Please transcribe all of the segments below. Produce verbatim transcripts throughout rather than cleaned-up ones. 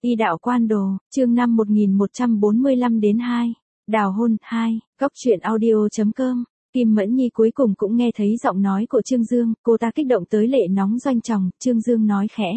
Y đạo quan đồ, chương năm một nghìn một trăm bốn mươi lăm đến hai. Đào hôn, hai. Cốc truyện audio.com. Kim Mẫn Nhi cuối cùng cũng nghe thấy giọng nói của Trương Dương, cô ta kích động tới lệ nóng doanh tròng, Trương Dương nói khẽ.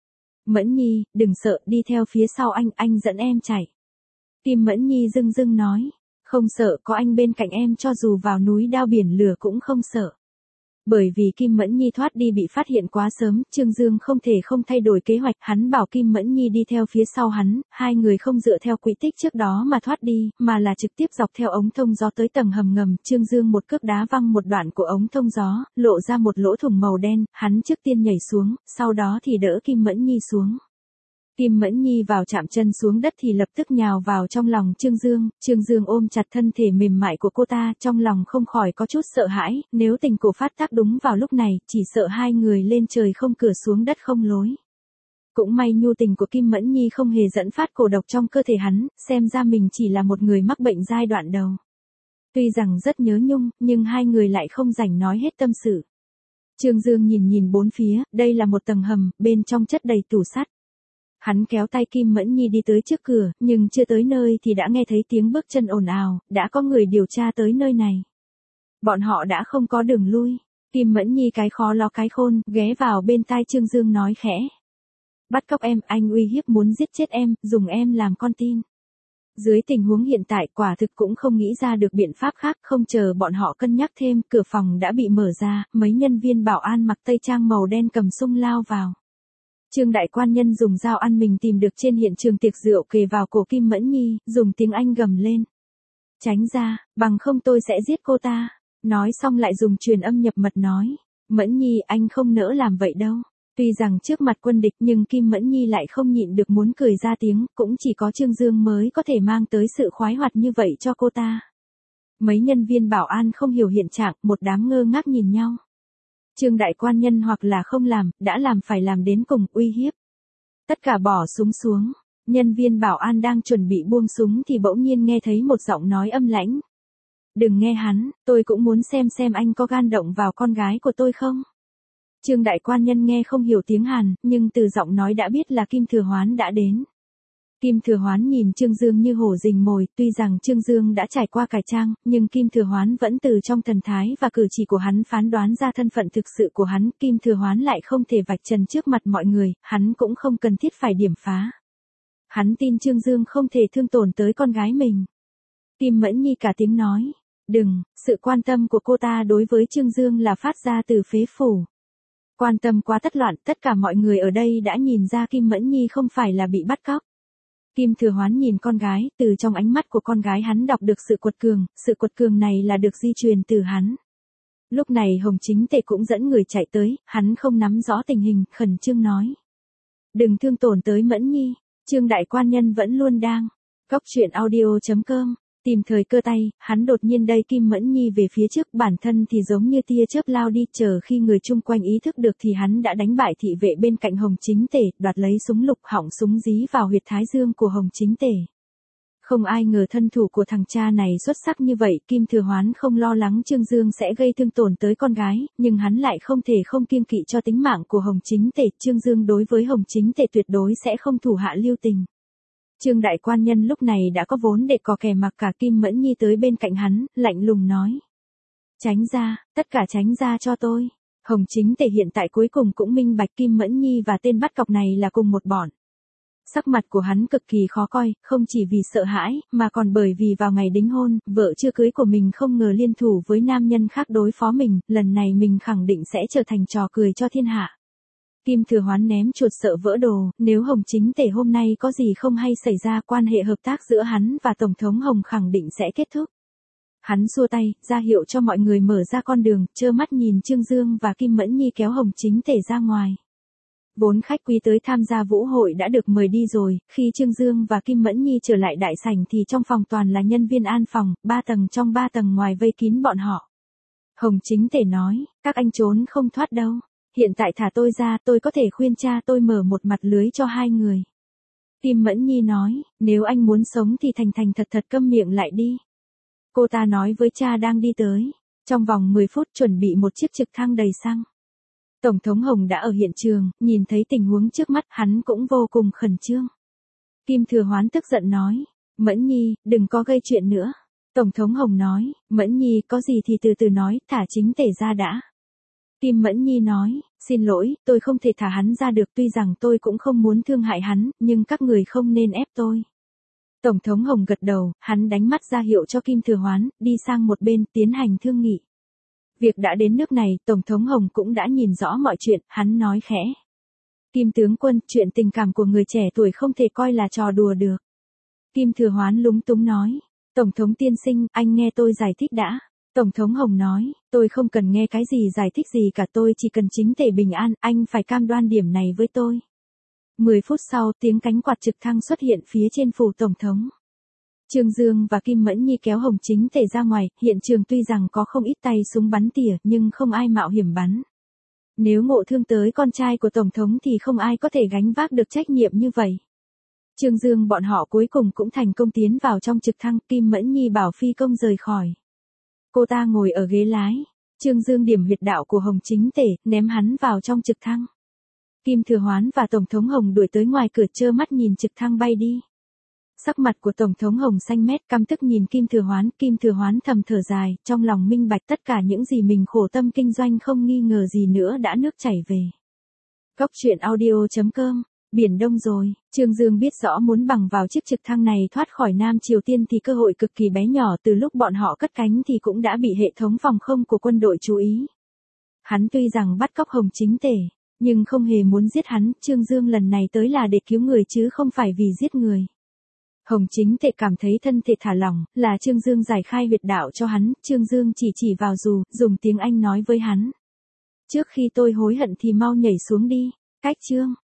Mẫn Nhi, đừng sợ, đi theo phía sau anh, anh dẫn em chạy. Kim Mẫn Nhi dưng dưng nói. Không sợ, có anh bên cạnh em cho dù vào núi đao biển lửa cũng không sợ. Bởi vì Kim Mẫn Nhi thoát đi bị phát hiện quá sớm, Trương Dương không thể không thay đổi kế hoạch, hắn bảo Kim Mẫn Nhi đi theo phía sau hắn, hai người không dựa theo quỹ tích trước đó mà thoát đi, mà là trực tiếp dọc theo ống thông gió tới tầng hầm ngầm, Trương Dương một cước đá văng một đoạn của ống thông gió, lộ ra một lỗ thủng màu đen, hắn trước tiên nhảy xuống, sau đó thì đỡ Kim Mẫn Nhi xuống. Kim Mẫn Nhi vào chạm chân xuống đất thì lập tức nhào vào trong lòng Trương Dương, Trương Dương ôm chặt thân thể mềm mại của cô ta, trong lòng không khỏi có chút sợ hãi, nếu tình cổ phát tác đúng vào lúc này, chỉ sợ hai người lên trời không cửa xuống đất không lối. Cũng may nhu tình của Kim Mẫn Nhi không hề dẫn phát cổ độc trong cơ thể hắn, xem ra mình chỉ là một người mắc bệnh giai đoạn đầu. Tuy rằng rất nhớ nhung, nhưng hai người lại không rảnh nói hết tâm sự. Trương Dương nhìn nhìn bốn phía, đây là một tầng hầm, bên trong chất đầy tủ sắt. Hắn kéo tay Kim Mẫn Nhi đi tới trước cửa, nhưng chưa tới nơi thì đã nghe thấy tiếng bước chân ồn ào, đã có người điều tra tới nơi này. Bọn họ đã không có đường lui. Kim Mẫn Nhi cái khó lo cái khôn, ghé vào bên tai Trương Dương nói khẽ. Bắt cóc em, anh uy hiếp muốn giết chết em, dùng em làm con tin. Dưới tình huống hiện tại quả thực cũng không nghĩ ra được biện pháp khác, không chờ bọn họ cân nhắc thêm, cửa phòng đã bị mở ra, mấy nhân viên bảo an mặc tây trang màu đen cầm sung lao vào. Trương đại quan nhân dùng dao ăn mình tìm được trên hiện trường tiệc rượu kề vào cổ Kim Mẫn Nhi, dùng tiếng Anh gầm lên. Tránh ra, bằng không tôi sẽ giết cô ta. Nói xong lại dùng truyền âm nhập mật nói. Mẫn Nhi, anh không nỡ làm vậy đâu. Tuy rằng trước mặt quân địch nhưng Kim Mẫn Nhi lại không nhịn được muốn cười ra tiếng, cũng chỉ có Trương Dương mới có thể mang tới sự khoái hoạt như vậy cho cô ta. Mấy nhân viên bảo an không hiểu hiện trạng, một đám ngơ ngác nhìn nhau. Trương đại quan nhân hoặc là không làm, đã làm phải làm đến cùng, uy hiếp. Tất cả bỏ súng xuống, nhân viên bảo an đang chuẩn bị buông súng thì bỗng nhiên nghe thấy một giọng nói âm lãnh. Đừng nghe hắn, tôi cũng muốn xem xem anh có gan động vào con gái của tôi không. Trương đại quan nhân nghe không hiểu tiếng Hàn, nhưng từ giọng nói đã biết là Kim Thừa Hoán đã đến. Kim Thừa Hoán nhìn Trương Dương như hổ rình mồi, tuy rằng Trương Dương đã trải qua cải trang, nhưng Kim Thừa Hoán vẫn từ trong thần thái và cử chỉ của hắn phán đoán ra thân phận thực sự của hắn, Kim Thừa Hoán lại không thể vạch trần trước mặt mọi người, hắn cũng không cần thiết phải điểm phá. Hắn tin Trương Dương không thể thương tổn tới con gái mình. Kim Mẫn Nhi cả tiếng nói, đừng, sự quan tâm của cô ta đối với Trương Dương là phát ra từ phế phủ. Quan tâm quá tất loạn, tất cả mọi người ở đây đã nhìn ra Kim Mẫn Nhi không phải là bị bắt cóc. Kim Thừa Hoán nhìn con gái, từ trong ánh mắt của con gái hắn đọc được sự quật cường, sự quật cường này là được di truyền từ hắn. Lúc này Hồng Chính Tề cũng dẫn người chạy tới, hắn không nắm rõ tình hình, khẩn trương nói. Đừng thương tổn tới Mẫn Nhi, Trương đại quan nhân vẫn luôn đang. Cốc truyện audio.com. Tìm thời cơ tay, hắn đột nhiên đẩy Kim Mẫn Nhi về phía trước, bản thân thì giống như tia chớp lao đi, chờ khi người chung quanh ý thức được thì hắn đã đánh bại thị vệ bên cạnh Hồng Chính Tề, đoạt lấy súng lục, họng súng dí vào huyệt thái dương của Hồng Chính Tề. Không ai ngờ thân thủ của thằng cha này xuất sắc như vậy, Kim Thừa Hoán không lo lắng Trương Dương sẽ gây thương tổn tới con gái, nhưng hắn lại không thể không kiêng kỵ cho tính mạng của Hồng Chính Tề, Trương Dương đối với Hồng Chính Tề tuyệt đối sẽ không thủ hạ lưu tình. Trương đại quan nhân lúc này đã có vốn để có kẻ mặc cả, Kim Mẫn Nhi tới bên cạnh hắn, lạnh lùng nói. Tránh ra, tất cả tránh ra cho tôi. Hồng Chính Tề hiện tại cuối cùng cũng minh bạch Kim Mẫn Nhi và tên bắt cóc này là cùng một bọn. Sắc mặt của hắn cực kỳ khó coi, không chỉ vì sợ hãi, mà còn bởi vì vào ngày đính hôn, vợ chưa cưới của mình không ngờ liên thủ với nam nhân khác đối phó mình, lần này mình khẳng định sẽ trở thành trò cười cho thiên hạ. Kim Thừa Hoán ném chuột sợ vỡ đồ, nếu Hồng Chính Tề hôm nay có gì không hay xảy ra, quan hệ hợp tác giữa hắn và Tổng thống Hồng khẳng định sẽ kết thúc. Hắn xua tay, ra hiệu cho mọi người mở ra con đường, trơ mắt nhìn Trương Dương và Kim Mẫn Nhi kéo Hồng Chính Tề ra ngoài. Vốn khách quý tới tham gia vũ hội đã được mời đi rồi, khi Trương Dương và Kim Mẫn Nhi trở lại đại sảnh thì trong phòng toàn là nhân viên an phòng, ba tầng trong ba tầng ngoài vây kín bọn họ. Hồng Chính Tề nói, các anh trốn không thoát đâu. Hiện tại thả tôi ra, tôi có thể khuyên cha tôi mở một mặt lưới cho hai người. Kim Mẫn Nhi nói, nếu anh muốn sống thì thành thành thật thật câm miệng lại đi. Cô ta nói với cha đang đi tới. Trong vòng mười phút chuẩn bị một chiếc trực thăng đầy xăng. Tổng thống Hồng đã ở hiện trường, nhìn thấy tình huống trước mắt, hắn cũng vô cùng khẩn trương. Kim Thừa Hoán tức giận nói, Mẫn Nhi, đừng có gây chuyện nữa. Tổng thống Hồng nói, Mẫn Nhi có gì thì từ từ nói, thả chính tể ra đã. Kim Mẫn Nhi nói, xin lỗi, tôi không thể thả hắn ra được, tuy rằng tôi cũng không muốn thương hại hắn, nhưng các người không nên ép tôi. Tổng thống Hồng gật đầu, hắn đánh mắt ra hiệu cho Kim Thừa Hoán, đi sang một bên, tiến hành thương nghị. Việc đã đến nước này, Tổng thống Hồng cũng đã nhìn rõ mọi chuyện, hắn nói khẽ. Kim tướng quân, chuyện tình cảm của người trẻ tuổi không thể coi là trò đùa được. Kim Thừa Hoán lúng túng nói, Tổng thống tiên sinh, anh nghe tôi giải thích đã. Tổng thống Hồng nói, tôi không cần nghe cái gì giải thích gì cả, tôi chỉ cần chính tể bình an, anh phải cam đoan điểm này với tôi. Mười phút sau, tiếng cánh quạt trực thăng xuất hiện phía trên phủ Tổng thống. Trương Dương và Kim Mẫn Nhi kéo Hồng chính tể ra ngoài, hiện trường tuy rằng có không ít tay súng bắn tỉa nhưng không ai mạo hiểm bắn. Nếu ngộ thương tới con trai của Tổng thống thì không ai có thể gánh vác được trách nhiệm như vậy. Trương Dương bọn họ cuối cùng cũng thành công tiến vào trong trực thăng, Kim Mẫn Nhi bảo phi công rời khỏi. Cô ta ngồi ở ghế lái, Trương Dương điểm huyệt đạo của Hồng chính tể, ném hắn vào trong trực thăng. Kim Thừa Hoán và Tổng thống Hồng đuổi tới ngoài cửa trơ mắt nhìn trực thăng bay đi. Sắc mặt của Tổng thống Hồng xanh mét, căm tức nhìn Kim Thừa Hoán, Kim Thừa Hoán thầm thở dài, trong lòng minh bạch tất cả những gì mình khổ tâm kinh doanh không nghi ngờ gì nữa đã nước chảy về. Cóc truyện audio chấm com. Biển Đông rồi, Trương Dương biết rõ muốn bằng vào chiếc trực thăng này thoát khỏi Nam Triều Tiên thì cơ hội cực kỳ bé nhỏ, từ lúc bọn họ cất cánh thì cũng đã bị hệ thống phòng không của quân đội chú ý. Hắn tuy rằng bắt cóc Hồng chính tể, nhưng không hề muốn giết hắn, Trương Dương lần này tới là để cứu người chứ không phải vì giết người. Hồng chính tể cảm thấy thân thể thả lỏng, là Trương Dương giải khai huyệt đạo cho hắn, Trương Dương chỉ chỉ vào dù, dùng tiếng Anh nói với hắn. Trước khi tôi hối hận thì mau nhảy xuống đi, cách Trương.